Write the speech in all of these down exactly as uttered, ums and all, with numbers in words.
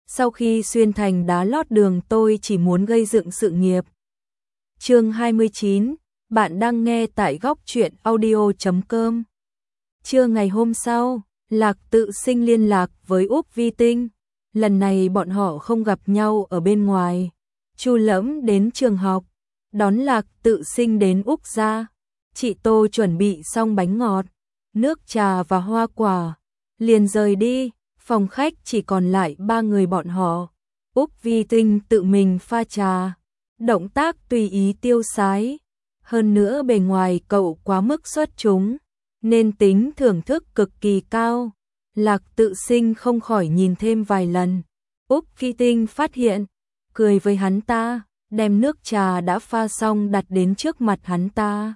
sau khi xuyên thành đá lót đường tôi chỉ muốn gây dựng sự nghiệp. Chương hai mươi chín, bạn đang nghe tại góc truyện audio chấm com. Trưa ngày hôm sau, Lạc Tự Sinh liên lạc với Úc Vi Tinh. Lần này bọn họ không gặp nhau ở bên ngoài. Chu Lẫm đến trường học, đón Lạc Tự Sinh đến Úc gia. Chị Tô chuẩn bị xong bánh ngọt, nước trà và hoa quả, liền rời đi. Phòng khách chỉ còn lại ba người bọn họ. Úc Vi Tinh tự mình pha trà, động tác tùy ý tiêu sái. Hơn nữa bề ngoài cậu quá mức xuất chúng, nên tính thưởng thức cực kỳ cao. Lạc Tự Sinh không khỏi nhìn thêm vài lần. Úc Vi Tinh phát hiện, cười với hắn ta, đem nước trà đã pha xong đặt đến trước mặt hắn ta.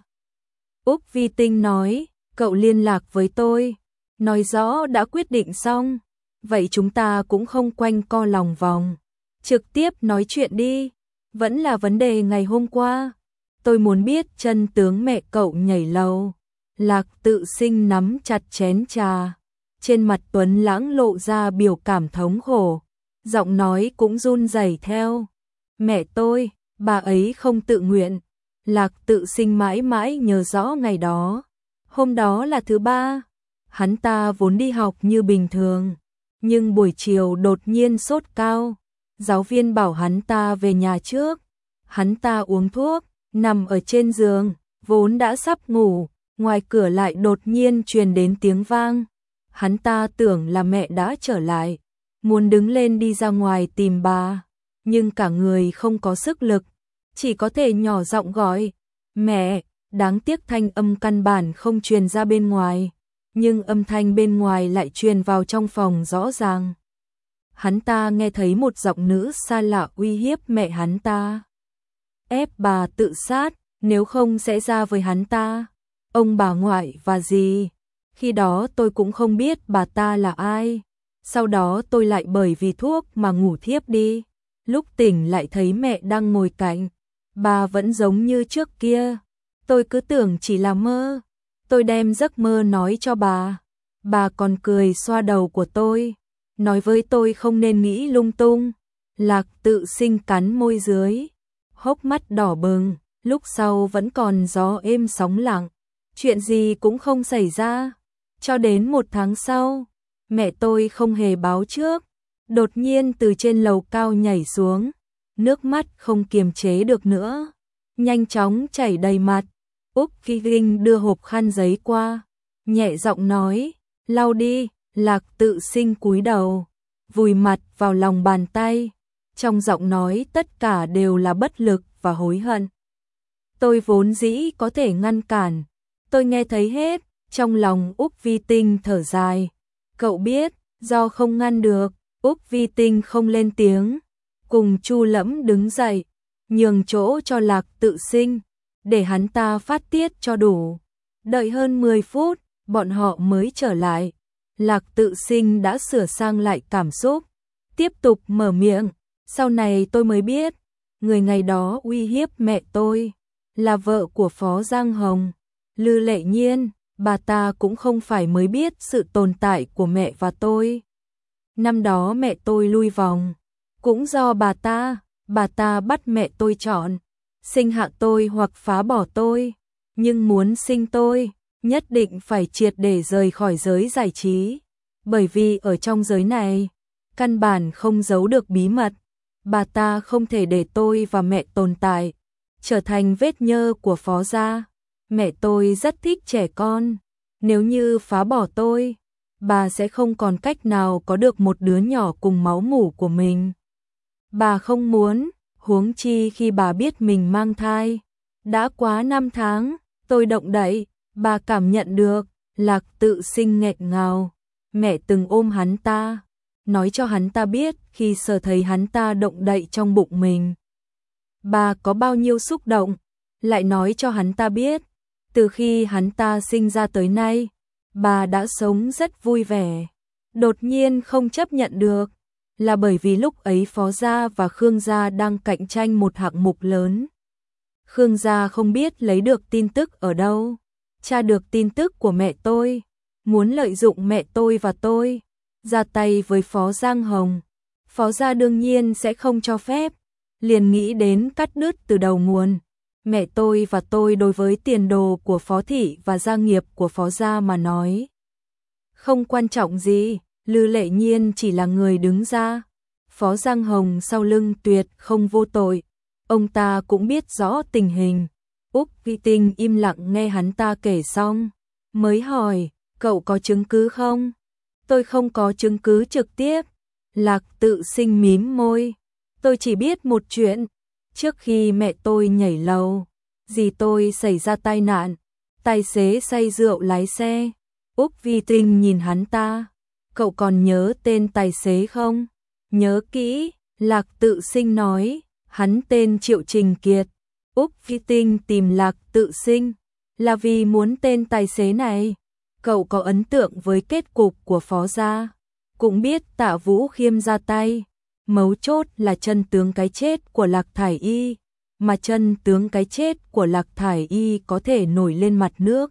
Úc Vi Tinh nói, cậu liên lạc với tôi, nói rõ đã quyết định xong. Vậy chúng ta cũng không quanh co lòng vòng, trực tiếp nói chuyện đi. Vẫn là vấn đề ngày hôm qua. Tôi muốn biết chân tướng mẹ cậu nhảy lầu. Lạc Tự Sinh nắm chặt chén trà, trên mặt tuấn lãng lộ ra biểu cảm thống khổ, giọng nói cũng run rẩy theo. Mẹ tôi, bà ấy không tự nguyện. Lạc Tự Sinh mãi mãi nhớ rõ ngày đó. Hôm đó là thứ ba, hắn ta vốn đi học như bình thường, nhưng buổi chiều đột nhiên sốt cao. Giáo viên bảo hắn ta về nhà trước. Hắn ta uống thuốc, nằm ở trên giường, vốn đã sắp ngủ, ngoài cửa lại đột nhiên truyền đến tiếng vang. Hắn ta tưởng là mẹ đã trở lại, muốn đứng lên đi ra ngoài tìm bà, nhưng cả người không có sức lực, chỉ có thể nhỏ giọng gọi, mẹ. Đáng tiếc thanh âm căn bản không truyền ra bên ngoài, nhưng âm thanh bên ngoài lại truyền vào trong phòng rõ ràng. Hắn ta nghe thấy một giọng nữ xa lạ uy hiếp mẹ hắn ta, ép bà tự sát, nếu không sẽ ra với hắn ta, ông bà ngoại và gì. Khi đó tôi cũng không biết bà ta là ai. Sau đó tôi lại bởi vì thuốc mà ngủ thiếp đi. Lúc tỉnh lại thấy mẹ đang ngồi cạnh, bà vẫn giống như trước kia. Tôi cứ tưởng chỉ là mơ. Tôi đem giấc mơ nói cho bà. Bà còn cười xoa đầu của tôi, nói với tôi không nên nghĩ lung tung. Lạc Tự Sinh cắn môi dưới, hốc mắt đỏ bừng. Lúc sau vẫn còn gió êm sóng lặng, chuyện gì cũng không xảy ra. Cho đến một tháng sau, mẹ tôi không hề báo trước, đột nhiên từ trên lầu cao nhảy xuống, nước mắt không kiềm chế được nữa, nhanh chóng chảy đầy mặt. Úc Vi Tinh đưa hộp khăn giấy qua, nhẹ giọng nói, lau đi. Lạc Tự Sinh cúi đầu, vùi mặt vào lòng bàn tay, trong giọng nói tất cả đều là bất lực và hối hận. Tôi vốn dĩ có thể ngăn cản, tôi nghe thấy hết. Trong lòng Úc Vi Tinh thở dài, cậu biết, do không ngăn được. Úc Vi Tinh không lên tiếng, cùng Chu Lẫm đứng dậy, nhường chỗ cho Lạc Tự Sinh, để hắn ta phát tiết cho đủ. Đợi hơn mười phút, bọn họ mới trở lại. Lạc Tự Sinh đã sửa sang lại cảm xúc, tiếp tục mở miệng, sau này tôi mới biết, người ngày đó uy hiếp mẹ tôi là vợ của Phó Giang Hồng, Lư Lệ Nhiên. Bà ta cũng không phải mới biết sự tồn tại của mẹ và tôi. Năm đó mẹ tôi lui vòng, cũng do bà ta. Bà ta bắt mẹ tôi chọn, sinh hạ tôi hoặc phá bỏ tôi. Nhưng muốn sinh tôi, nhất định phải triệt để rời khỏi giới giải trí. Bởi vì ở trong giới này, căn bản không giấu được bí mật. Bà ta không thể để tôi và mẹ tồn tại, trở thành vết nhơ của Phó gia. Mẹ tôi rất thích trẻ con, nếu như phá bỏ tôi, bà sẽ không còn cách nào có được một đứa nhỏ cùng máu mủ của mình. Bà không muốn, huống chi khi bà biết mình mang thai. Đã quá năm tháng, tôi động đậy, bà cảm nhận được. Lạc Tự Sinh nghẹn ngào, mẹ từng ôm hắn ta, nói cho hắn ta biết khi sờ thấy hắn ta động đậy trong bụng mình, bà có bao nhiêu xúc động, lại nói cho hắn ta biết. Từ khi hắn ta sinh ra tới nay, bà đã sống rất vui vẻ. Đột nhiên không chấp nhận được, là bởi vì lúc ấy Phó gia và Khương gia đang cạnh tranh một hạng mục lớn. Khương gia không biết lấy được tin tức ở đâu, tra được tin tức của mẹ tôi, muốn lợi dụng mẹ tôi và tôi, ra tay với Phó Giang Hồng. Phó gia đương nhiên sẽ không cho phép, liền nghĩ đến cắt đứt từ đầu nguồn. Mẹ tôi và tôi đối với tiền đồ của Phó thị và gia nghiệp của Phó gia mà nói không quan trọng gì, Lư Lệ Nhiên chỉ là người đứng ra. Phó Giang Hồng sau lưng tuyệt không vô tội, ông ta cũng biết rõ tình hình. Úc Vi Tinh im lặng nghe hắn ta kể xong, mới hỏi, cậu có chứng cứ không? Tôi không có chứng cứ trực tiếp. Lạc Tự Sinh mím môi, tôi chỉ biết một chuyện, trước khi mẹ tôi nhảy lầu, dì tôi xảy ra tai nạn, tài xế say rượu lái xe. Úc Vi Tinh nhìn hắn ta, cậu còn nhớ tên tài xế không? Nhớ kỹ, Lạc Tự Sinh nói, hắn tên Triệu Trình Kiệt. Úc Vi Tinh tìm Lạc Tự Sinh là vì muốn tên tài xế này. Cậu có ấn tượng với kết cục của Phó gia, cũng biết Tạ Vũ Khiêm ra tay, mấu chốt là chân tướng cái chết của Lạc Thải Y, mà chân tướng cái chết của Lạc Thải Y có thể nổi lên mặt nước.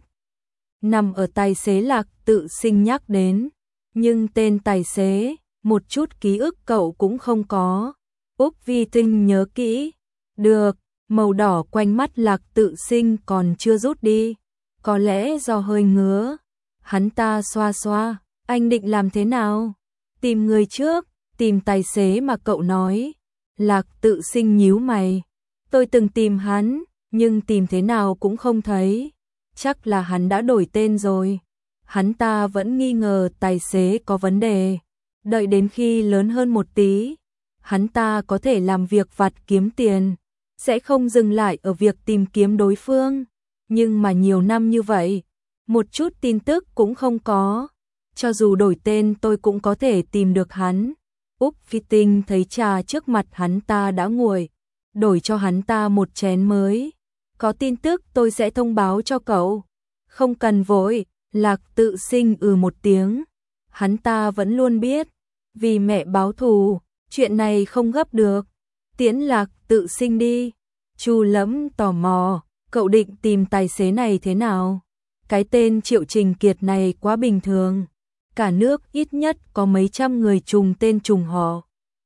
Nằm ở tài xế Lạc Tự Sinh nhắc đến, nhưng tên tài xế, một chút ký ức cậu cũng không có. Úc Vi Tinh nhớ kỹ, được, màu đỏ quanh mắt Lạc Tự Sinh còn chưa rút đi, có lẽ do hơi ngứa. Hắn ta xoa xoa, anh định làm thế nào? Tìm người trước, tìm tài xế mà cậu nói. Lạc Tự Sinh nhíu mày, tôi từng tìm hắn, nhưng tìm thế nào cũng không thấy. Chắc là hắn đã đổi tên rồi. Hắn ta vẫn nghi ngờ tài xế có vấn đề. Đợi đến khi lớn hơn một tí, hắn ta có thể làm việc vặt kiếm tiền, sẽ không dừng lại ở việc tìm kiếm đối phương. Nhưng mà nhiều năm như vậy, một chút tin tức cũng không có. Cho dù đổi tên tôi cũng có thể tìm được hắn. Úc Vi Tinh thấy trà trước mặt hắn ta đã nguội, đổi cho hắn ta một chén mới. Có tin tức tôi sẽ thông báo cho cậu. Không cần vội. Lạc Tự Sinh ừ một tiếng. Hắn ta vẫn luôn biết, vì mẹ báo thù, chuyện này không gấp được. Tiễn Lạc Tự Sinh đi. Chu Lẫm tò mò, cậu định tìm tài xế này thế nào? Cái tên Triệu Trình Kiệt này quá bình thường. Cả nước ít nhất có mấy trăm người trùng tên trùng họ.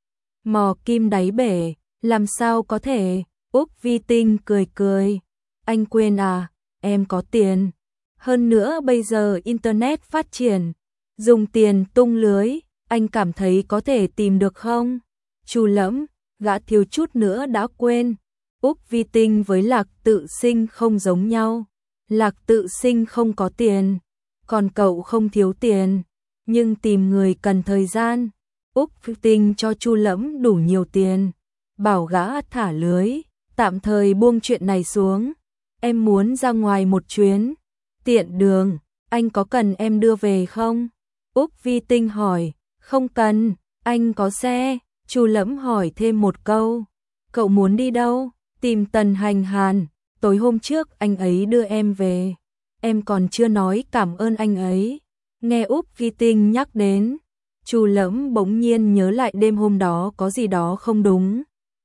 Mò kim đáy bể, làm sao có thể? Úc Vi Tinh cười cười. Anh quên à, em có tiền. Hơn nữa bây giờ Internet phát triển, dùng tiền tung lưới, anh cảm thấy có thể tìm được không? Chu Lẫm, gã thiếu chút nữa đã quên. Úc Vi Tinh với Lạc Tự Sinh không giống nhau. Lạc Tự Sinh không có tiền, còn cậu không thiếu tiền, nhưng tìm người cần thời gian. Úc Vi Tinh cho Chu Lẫm đủ nhiều tiền, bảo gã thả lưới, tạm thời buông chuyện này xuống. Em muốn ra ngoài một chuyến, tiện đường, anh có cần em đưa về không? Úc Vi Tinh hỏi. Không cần, anh có xe. Chu Lẫm hỏi thêm một câu. Cậu muốn đi đâu? Tìm Tần Hành Hàn. Tối hôm trước anh ấy đưa em về, em còn chưa nói cảm ơn anh ấy. Nghe Úc Vi Tinh nhắc đến, Chu Lẫm bỗng nhiên nhớ lại đêm hôm đó có gì đó không đúng.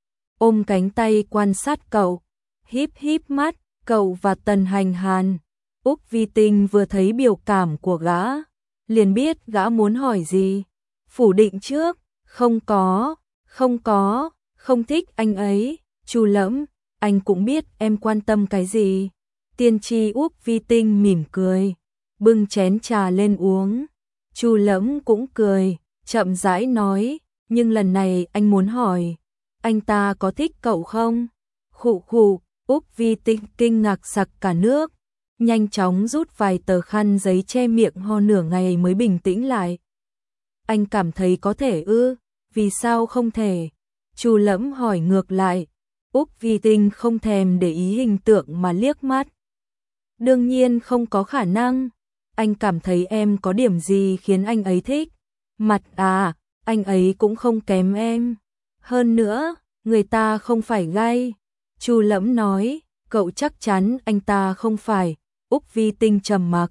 Ôm cánh tay quan sát cậu, híp híp mắt, cậu và Tần Hành Hàn. Úc Vi Tinh vừa thấy biểu cảm của gã, liền biết gã muốn hỏi gì. Phủ định trước, không có, không có, không thích anh ấy. Chu Lẫm, anh cũng biết em quan tâm cái gì. Tiên tri Úc Vi Tinh mỉm cười, bưng chén trà lên uống. Chu Lẫm cũng cười, chậm rãi nói, nhưng lần này anh muốn hỏi, anh ta có thích cậu không? Khụ khụ, Úc Vi Tinh kinh ngạc sặc cả nước, nhanh chóng rút vài tờ khăn giấy che miệng ho nửa ngày mới bình tĩnh lại. Anh cảm thấy có thể ư? Vì sao không thể? Chu Lẫm hỏi ngược lại. Úc Vi Tinh không thèm để ý hình tượng mà liếc mắt. Đương nhiên không có khả năng. Anh cảm thấy em có điểm gì khiến anh ấy thích? Mặt à, anh ấy cũng không kém em. Hơn nữa, người ta không phải gay. Chu Lẫm nói, cậu chắc chắn anh ta không phải. Úc Vi Tinh trầm mặc.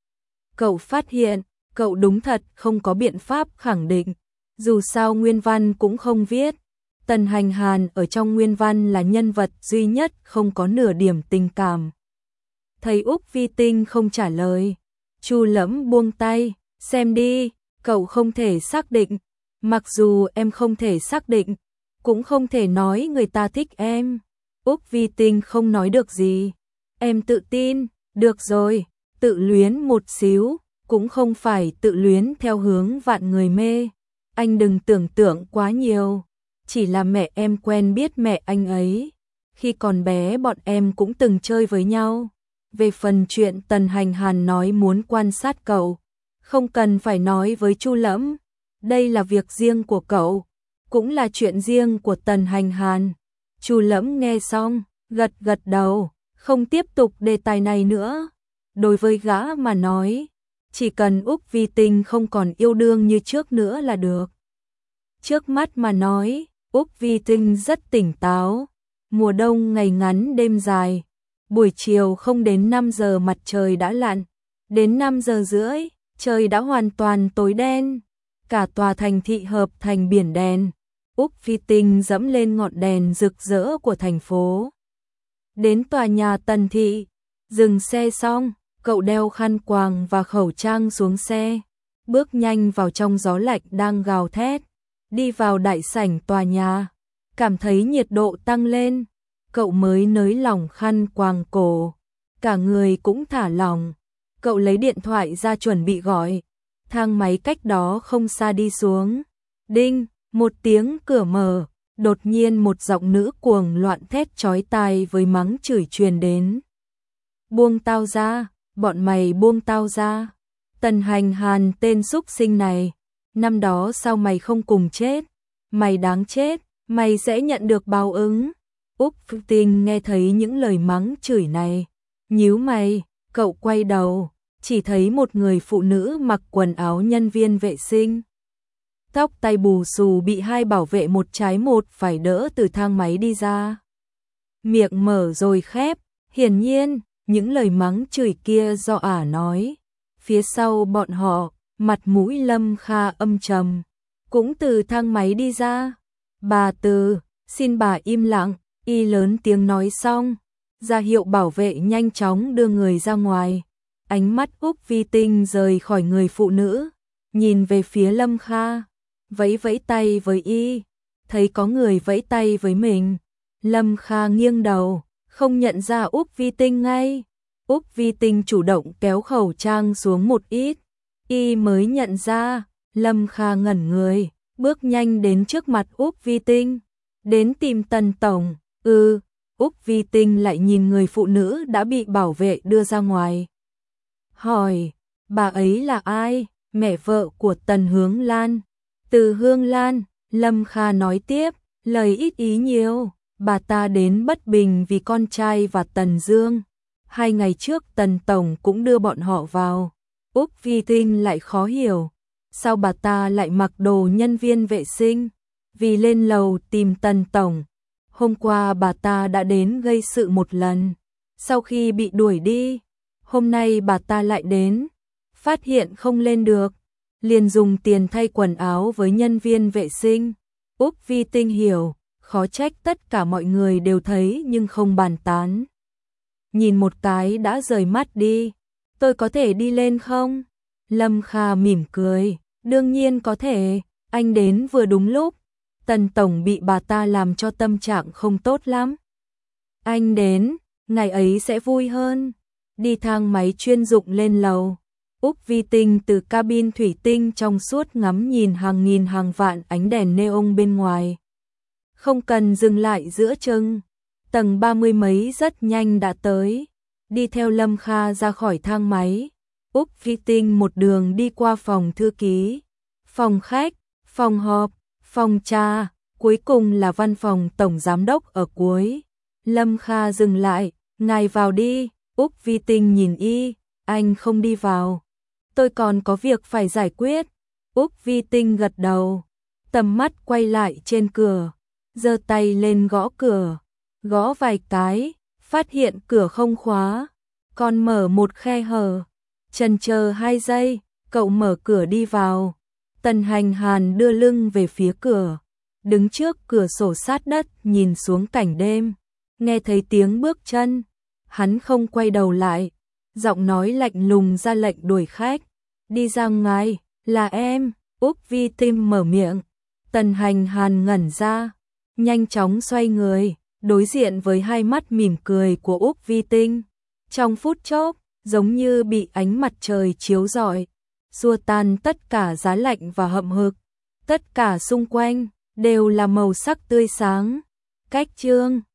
Cậu phát hiện, cậu đúng thật không có biện pháp khẳng định. Dù sao nguyên văn cũng không viết. Tần Hành Hàn ở trong nguyên văn là nhân vật duy nhất không có nửa điểm tình cảm. Thấy Úc Vi Tinh không trả lời, Chu Lẫm buông tay, xem đi, cậu không thể xác định, Mặc dù em không thể xác định, cũng không thể nói người ta thích em. Úc Vi Tinh không nói được gì. Em tự tin, được rồi, tự luyến một xíu, cũng không phải tự luyến theo hướng vạn người mê. Anh đừng tưởng tượng quá nhiều, chỉ là mẹ em quen biết mẹ anh ấy. Khi còn bé bọn em cũng từng chơi với nhau. Về phần chuyện Tần Hành Hàn nói muốn quan sát cậu, không cần phải nói với Chu Lẫm. Đây là việc riêng của cậu, cũng là chuyện riêng của Tần Hành Hàn. Chu Lẫm nghe xong, gật gật đầu, không tiếp tục đề tài này nữa. Đối với gã mà nói, chỉ cần Úc Vi Tinh không còn yêu đương như trước nữa là được. Trước mắt mà nói, Úc Vi Tinh rất tỉnh táo. Mùa đông ngày ngắn đêm dài, buổi chiều không đến năm giờ mặt trời đã lặn, đến năm giờ rưỡi, trời đã hoàn toàn tối đen. Cả tòa thành thị hợp thành biển đèn. Úc Vi Tinh dẫm lên ngọn đèn rực rỡ của thành phố. Đến tòa nhà Tần Thị, dừng xe xong, cậu đeo khăn quàng và khẩu trang xuống xe, bước nhanh vào trong gió lạnh đang gào thét, đi vào đại sảnh tòa nhà, cảm thấy nhiệt độ tăng lên, cậu mới nới lỏng khăn quàng cổ, cả người cũng thả lỏng, cậu lấy điện thoại ra chuẩn bị gọi, thang máy cách đó không xa đi xuống, đinh, một tiếng cửa mở, đột nhiên một giọng nữ cuồng loạn thét chói tai với mắng chửi truyền đến. Buông tao ra, bọn mày buông tao ra. Tần Hành Hàn tên súc sinh này, năm đó sao mày không cùng chết? Mày đáng chết, mày sẽ nhận được báo ứng. Úc Vi Tinh nghe thấy những lời mắng chửi này, nhíu mày, cậu quay đầu, chỉ thấy một người phụ nữ mặc quần áo nhân viên vệ sinh. Tóc tay bù xù bị hai bảo vệ một trái một phải đỡ từ thang máy đi ra. Miệng mở rồi khép, hiển nhiên, những lời mắng chửi kia do ả nói. Phía sau bọn họ, mặt mũi Lâm Kha âm trầm, cũng từ thang máy đi ra. Bà Từ, xin bà im lặng, y lớn tiếng nói xong, ra hiệu bảo vệ nhanh chóng đưa người ra ngoài. Ánh mắt Úc Vi Tinh rời khỏi người phụ nữ, nhìn về phía Lâm Kha, vẫy vẫy tay với y, thấy có người vẫy tay với mình. Lâm Kha nghiêng đầu, không nhận ra Úc Vi Tinh ngay. Úc Vi Tinh chủ động kéo khẩu trang xuống một ít, y mới nhận ra. Lâm Kha ngẩn người, bước nhanh đến trước mặt Úc Vi Tinh, đến tìm Tần tổng. Ừ, Úc Vi Tinh lại nhìn người phụ nữ đã bị bảo vệ đưa ra ngoài, hỏi, bà ấy là ai? Mẹ vợ của Tần Hướng Lan. Từ Hương Lan. Lâm Kha nói tiếp, lời ít ý nhiều, bà ta đến Bất Bình vì con trai và Tần Dương. Hai ngày trước Tần tổng cũng đưa bọn họ vào. Úc Vi Tinh lại khó hiểu, sao bà ta lại mặc đồ nhân viên vệ sinh? Vì lên lầu tìm Tần tổng. Hôm qua bà ta đã đến gây sự một lần, sau khi bị đuổi đi, hôm nay bà ta lại đến, phát hiện không lên được, liền dùng tiền thay quần áo với nhân viên vệ sinh. Úc Vi Tinh hiểu, khó trách tất cả mọi người đều thấy nhưng không bàn tán. Nhìn một cái đã rời mắt đi. Tôi có thể đi lên không? Lâm Kha mỉm cười, đương nhiên có thể, anh đến vừa đúng lúc. Tần tổng bị bà ta làm cho tâm trạng không tốt lắm. Anh đến, ngày ấy sẽ vui hơn. Đi thang máy chuyên dụng lên lầu. Úc Vi Tinh từ cabin thủy tinh trong suốt ngắm nhìn hàng nghìn hàng vạn ánh đèn neon bên ngoài. Không cần dừng lại giữa chừng, tầng ba mươi mấy rất nhanh đã tới. Đi theo Lâm Kha ra khỏi thang máy, Úc Vi Tinh một đường đi qua phòng thư ký, phòng khách, phòng họp, phòng trà, cuối cùng là văn phòng tổng giám đốc ở cuối. Lâm Kha dừng lại, ngài vào đi. Úc Vi Tinh nhìn y, anh không đi vào. Tôi còn có việc phải giải quyết. Úc Vi Tinh gật đầu, tầm mắt quay lại trên cửa, giơ tay lên gõ cửa, gõ vài cái, phát hiện cửa không khóa, còn mở một khe hở. Chần chờ hai giây, cậu mở cửa đi vào. Tần Hành Hàn đưa lưng về phía cửa, đứng trước cửa sổ sát đất nhìn xuống cảnh đêm, nghe thấy tiếng bước chân, hắn không quay đầu lại, giọng nói lạnh lùng ra lệnh đuổi khách, đi ra ngoài, là em. Úc Vi Tinh mở miệng, Tần Hành Hàn ngẩn ra, nhanh chóng xoay người, đối diện với hai mắt mỉm cười của Úc Vi Tinh. Trong phút chốc, giống như bị ánh mặt trời chiếu rọi, xua tan tất cả giá lạnh và hậm hực. Tất cả xung quanh đều là màu sắc tươi sáng. Cách chương